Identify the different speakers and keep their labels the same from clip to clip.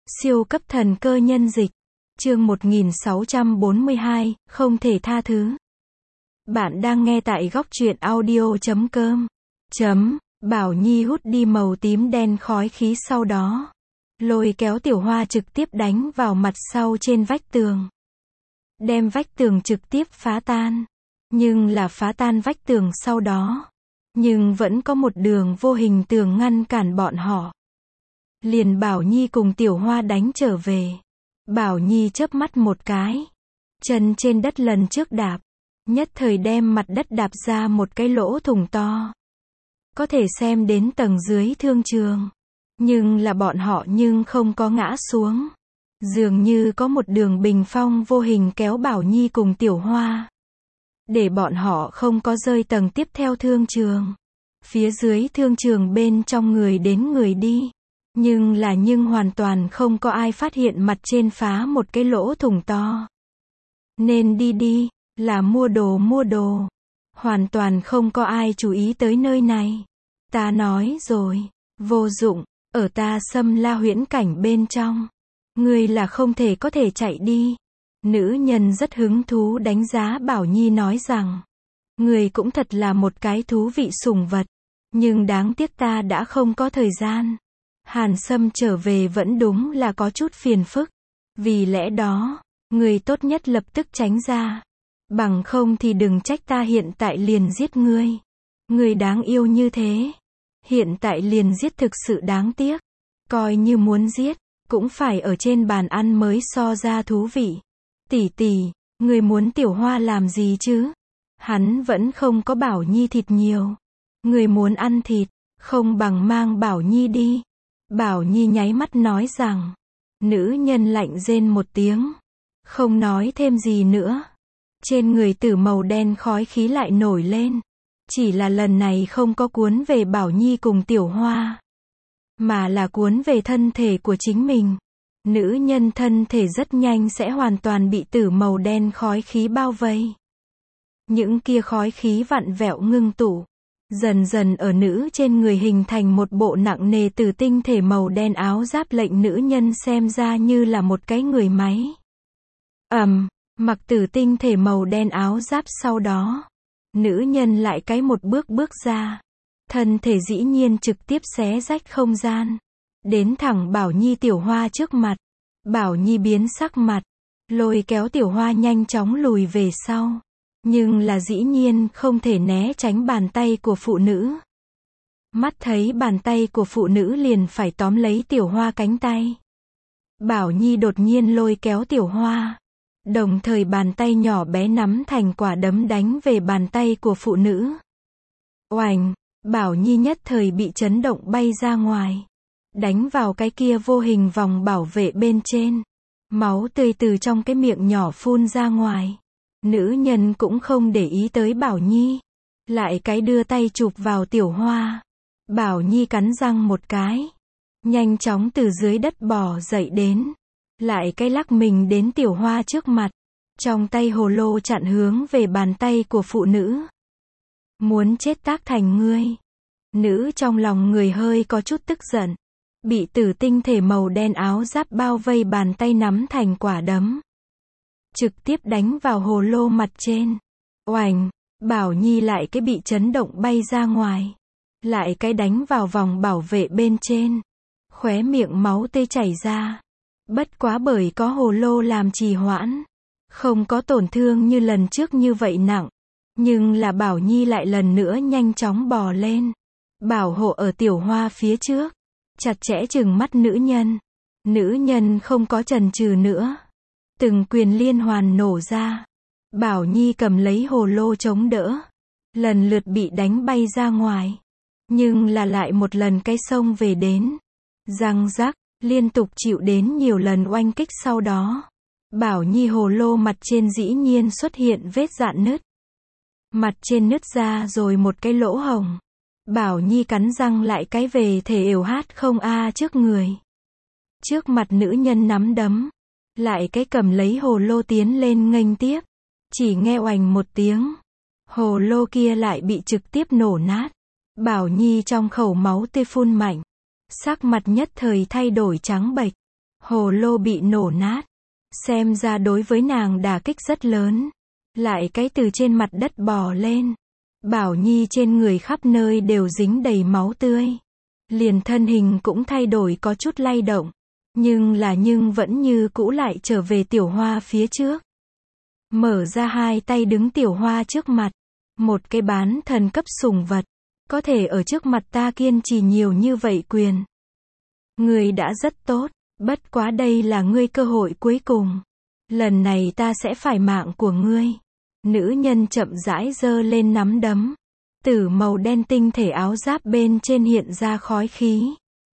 Speaker 1: Siêu cấp thần cơ nhân dịch. Chương 1642, không thể tha thứ. Bạn đang nghe tại góc truyện audio.com. Bảo Nhi hút đi màu tím đen khói khí, sau đó lôi kéo Tiểu Hoa trực tiếp đánh vào mặt sau trên vách tường, đem vách tường trực tiếp phá tan. Nhưng là phá tan vách tường sau đó, nhưng vẫn có một đường vô hình tường ngăn cản bọn họ. Liền Bảo Nhi cùng Tiểu Hoa đánh trở về. Bảo Nhi chớp mắt một cái, chân trên đất lần trước đạp, nhất thời đem mặt đất đạp ra một cái lỗ thủng to, có thể xem đến tầng dưới thương trường. Nhưng là bọn họ nhưng không có ngã xuống, dường như có một đường bình phong vô hình kéo Bảo Nhi cùng Tiểu Hoa, để bọn họ không có rơi tầng tiếp theo thương trường. Phía dưới thương trường bên trong người đến người đi, nhưng hoàn toàn không có ai phát hiện mặt trên phá một cái lỗ thủng to. Nên đi, là mua đồ. Hoàn toàn không có ai chú ý tới nơi này. Ta nói rồi, vô dụng, ở ta Xâm La huyễn cảnh bên trong, ngươi là không thể có thể chạy đi. Nữ nhân rất hứng thú đánh giá Bảo Nhi, nói rằng, ngươi cũng thật là một cái thú vị sủng vật, nhưng đáng tiếc ta đã không có thời gian. Hàn Sâm trở về vẫn đúng là có chút phiền phức, vì lẽ đó, ngươi tốt nhất lập tức tránh ra, bằng không thì đừng trách ta hiện tại liền giết ngươi. Ngươi đáng yêu như thế, hiện tại liền giết thực sự đáng tiếc, coi như muốn giết, cũng phải ở trên bàn ăn mới so ra thú vị. Tỷ, ngươi muốn Tiểu Hoa làm gì chứ? Hắn vẫn không có Bảo Nhi thịt nhiều. Ngươi muốn ăn thịt, không bằng mang Bảo Nhi đi. Bảo Nhi nháy mắt nói rằng. Nữ nhân lạnh rên một tiếng, không nói thêm gì nữa. Trên người tử màu đen khói khí lại nổi lên, chỉ là lần này không có cuốn về Bảo Nhi cùng Tiểu Hoa, mà là cuốn về thân thể của chính mình. Nữ nhân thân thể rất nhanh sẽ hoàn toàn bị tử màu đen khói khí bao vây. Những kia khói khí vặn vẹo ngưng tụ, dần dần ở nữ trên người hình thành một bộ nặng nề tử tinh thể màu đen áo giáp, lệnh nữ nhân xem ra như là một cái người máy. Mặc tử tinh thể màu đen áo giáp sau đó, nữ nhân lại cái một bước ra, thân thể dĩ nhiên trực tiếp xé rách không gian, đến thẳng Bảo Nhi Tiểu Hoa trước mặt. Bảo Nhi biến sắc mặt, lôi kéo Tiểu Hoa nhanh chóng lùi về sau, nhưng là dĩ nhiên không thể né tránh bàn tay của phụ nữ. Mắt thấy bàn tay của phụ nữ liền phải tóm lấy Tiểu Hoa cánh tay, Bảo Nhi đột nhiên lôi kéo Tiểu Hoa, đồng thời bàn tay nhỏ bé nắm thành quả đấm đánh về bàn tay của phụ nữ. Oành, Bảo Nhi nhất thời bị chấn động bay ra ngoài, đánh vào cái kia vô hình vòng bảo vệ bên trên. Máu tươi từ trong cái miệng nhỏ phun ra ngoài. Nữ nhân cũng không để ý tới Bảo Nhi, lại cái đưa tay chụp vào Tiểu Hoa. Bảo Nhi cắn răng một cái, nhanh chóng từ dưới đất bò dậy đến, lại cái lắc mình đến Tiểu Hoa trước mặt, trong tay hồ lô chặn hướng về bàn tay của phụ nữ. Muốn chết tác thành ngươi. Nữ trong lòng người hơi có chút tức giận, bị tử tinh thể màu đen áo giáp bao vây, bàn tay nắm thành quả đấm, trực tiếp đánh vào hồ lô mặt trên. Oành, Bảo Nhi lại cái bị chấn động bay ra ngoài, lại cái đánh vào vòng bảo vệ bên trên, khóe miệng máu tươi chảy ra. Bất quá bởi có hồ lô làm trì hoãn, không có tổn thương như lần trước như vậy nặng, nhưng là Bảo Nhi lại lần nữa nhanh chóng bò lên, bảo hộ ở Tiểu Hoa phía trước, chặt chẽ trừng mắt nữ nhân. Nữ nhân không có chần chừ nữa, từng quyền liên hoàn nổ ra. Bảo Nhi cầm lấy hồ lô chống đỡ, lần lượt bị đánh bay ra ngoài, nhưng là lại một lần cái xông về đến, răng rắc, liên tục chịu đến nhiều lần oanh kích sau đó. Bảo Nhi hồ lô mặt trên dĩ nhiên xuất hiện vết rạn nứt, mặt trên nứt ra rồi một cái lỗ hồng. Bảo Nhi cắn răng lại cái về thể ều hát không a trước người, trước mặt nữ nhân nắm đấm, lại cái cầm lấy hồ lô tiến lên nghênh tiếp. Chỉ nghe oành một tiếng, hồ lô kia lại bị trực tiếp nổ nát. Bảo Nhi trong khẩu máu tươi phun mạnh, sắc mặt nhất thời thay đổi trắng bệch, Hồ lô bị nổ nát. Xem ra đối với nàng đả kích rất lớn. Lại cái từ trên mặt đất bò lên. Bảo Nhi trên người khắp nơi đều dính đầy máu tươi. Liền thân hình cũng thay đổi có chút lay động. Nhưng vẫn như cũ lại trở về Tiểu Hoa phía trước. Mở ra hai tay đứng Tiểu Hoa trước mặt. Một cái bán thần cấp sủng vật. Có thể ở trước mặt ta kiên trì nhiều như vậy quyền. Ngươi đã rất tốt. Bất quá đây là ngươi cơ hội cuối cùng. Lần này ta sẽ phải mạng của ngươi. Nữ nhân chậm rãi giơ lên nắm đấm. Tử màu đen tinh thể áo giáp bên trên hiện ra khói khí.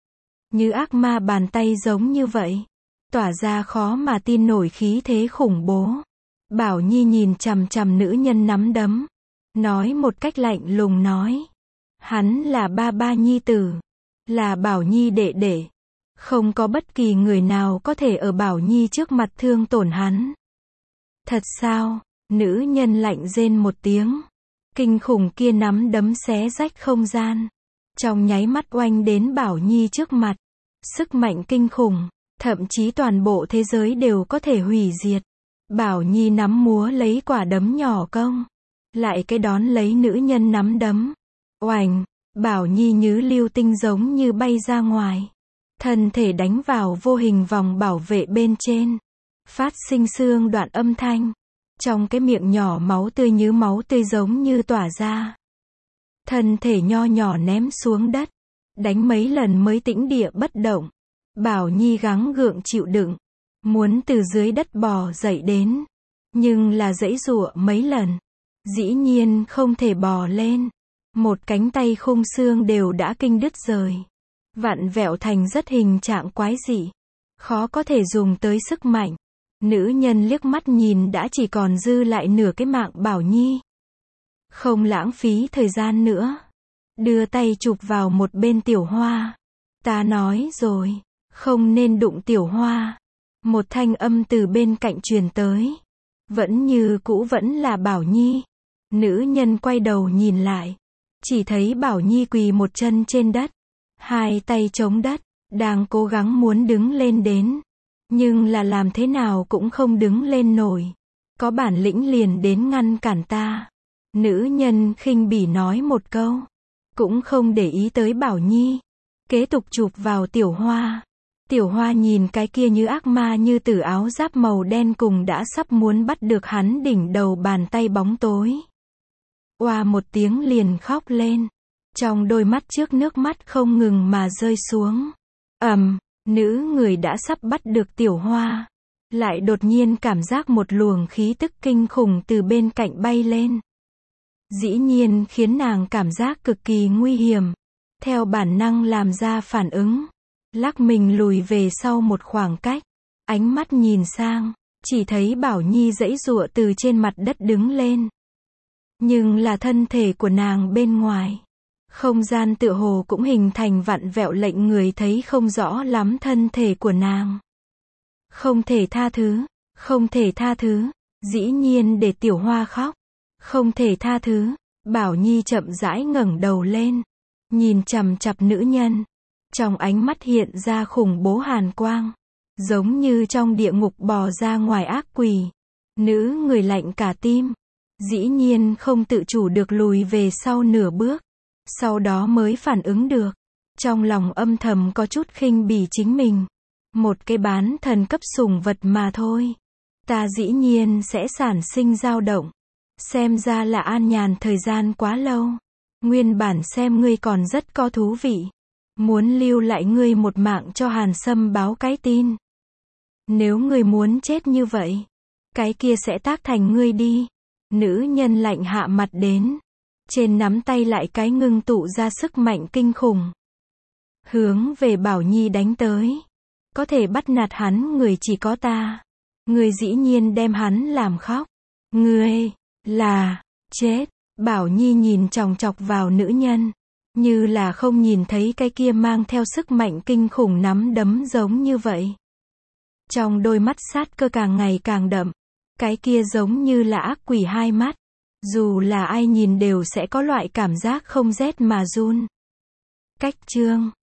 Speaker 1: Như ác ma bàn tay giống như vậy. Tỏa ra khó mà tin nổi khí thế khủng bố. Bảo Nhi nhìn chằm chằm nữ nhân nắm đấm. Nói một cách lạnh lùng nói. Hắn là ba ba nhi tử. Là Bảo Nhi đệ đệ. Không có bất kỳ người nào có thể ở Bảo Nhi trước mặt thương tổn hắn. Thật sao? Nữ nhân lạnh rên một tiếng. Kinh khủng kia nắm đấm xé rách không gian. Trong nháy mắt oanh đến Bảo Nhi trước mặt. Sức mạnh kinh khủng. Thậm chí toàn bộ thế giới đều có thể hủy diệt. Bảo Nhi nắm múa lấy quả đấm nhỏ công. Lại cái đón lấy nữ nhân nắm đấm. Oành. Bảo Nhi như lưu tinh giống như bay ra ngoài. Thân thể đánh vào vô hình vòng bảo vệ bên trên. Phát sinh xương đoạn âm thanh. Trong cái miệng nhỏ máu tươi như máu tươi giống như tỏa ra. Thân thể nho nhỏ ném xuống đất. Đánh mấy lần mới tĩnh địa bất động. Bảo Nhi gắng gượng chịu đựng. Muốn từ dưới đất bò dậy đến. Nhưng là giãy giụa mấy lần. Dĩ nhiên không thể bò lên. Một cánh tay khung xương đều đã kinh đứt rời. Vặn vẹo thành rất hình trạng quái dị. Khó có thể dùng tới sức mạnh. Nữ nhân liếc mắt nhìn đã chỉ còn dư lại nửa cái mạng Bảo Nhi. Không lãng phí thời gian nữa. Đưa tay chụp vào một bên Tiểu Hoa. Ta nói rồi. Không nên đụng Tiểu Hoa. Một thanh âm từ bên cạnh truyền tới. Vẫn như cũ vẫn là Bảo Nhi. Nữ nhân quay đầu nhìn lại. Chỉ thấy Bảo Nhi quỳ một chân trên đất. Hai tay chống đất. Đang cố gắng muốn đứng lên đến. Nhưng là làm thế nào cũng không đứng lên nổi. Có bản lĩnh liền đến ngăn cản ta. Nữ nhân khinh bỉ nói một câu. Cũng không để ý tới Bảo Nhi. Kế tục chụp vào Tiểu Hoa. Tiểu Hoa nhìn cái kia như ác ma như tử áo giáp màu đen cùng đã sắp muốn bắt được hắn đỉnh đầu bàn tay bóng tối. Oa một tiếng liền khóc lên. Trong đôi mắt trước nước mắt không ngừng mà rơi xuống. Nữ người đã sắp bắt được Tiểu Hoa. Lại đột nhiên cảm giác một luồng khí tức kinh khủng từ bên cạnh bay lên. Dĩ nhiên khiến nàng cảm giác cực kỳ nguy hiểm. Theo bản năng làm ra phản ứng. Lắc mình lùi về sau một khoảng cách. Ánh mắt nhìn sang. Chỉ thấy Bảo Nhi giãy giụa từ trên mặt đất đứng lên. Nhưng là thân thể của nàng bên ngoài. Không gian tựa hồ cũng hình thành vặn vẹo lệnh người thấy không rõ lắm thân thể của nàng. Không thể tha thứ. Không thể tha thứ. Dĩ nhiên để Tiểu Hoa khóc. Không thể tha thứ. Bảo Nhi chậm rãi ngẩng đầu lên. Nhìn chằm chằm nữ nhân. Trong ánh mắt hiện ra khủng bố hàn quang. Giống như trong địa ngục bò ra ngoài ác quỷ. Nữ người lạnh cả tim. Dĩ nhiên không tự chủ được lùi về sau nửa bước. Sau đó mới phản ứng được. Trong lòng âm thầm có chút khinh bỉ chính mình. Một cái bán thần cấp sủng vật mà thôi. Ta dĩ nhiên sẽ sản sinh dao động. Xem ra là an nhàn thời gian quá lâu. Nguyên bản xem ngươi còn rất có thú vị. Muốn lưu lại ngươi một mạng cho Hàn Sâm báo cái tin. Nếu ngươi muốn chết như vậy, cái kia sẽ tác thành ngươi đi. Nữ nhân lạnh hạ mặt đến. Trên nắm tay lại cái ngưng tụ ra sức mạnh kinh khủng. Hướng về Bảo Nhi đánh tới. Có thể bắt nạt hắn người chỉ có ta. Ngươi dĩ nhiên đem hắn làm khóc. Ngươi là chết. Bảo Nhi nhìn chòng chọc vào nữ nhân. Như là không nhìn thấy cái kia mang theo sức mạnh kinh khủng nắm đấm giống như vậy. Trong đôi mắt sát cơ càng ngày càng đậm. Cái kia giống như là ác quỷ hai mắt. Dù là ai nhìn đều sẽ có loại cảm giác không rét mà run. Cách chương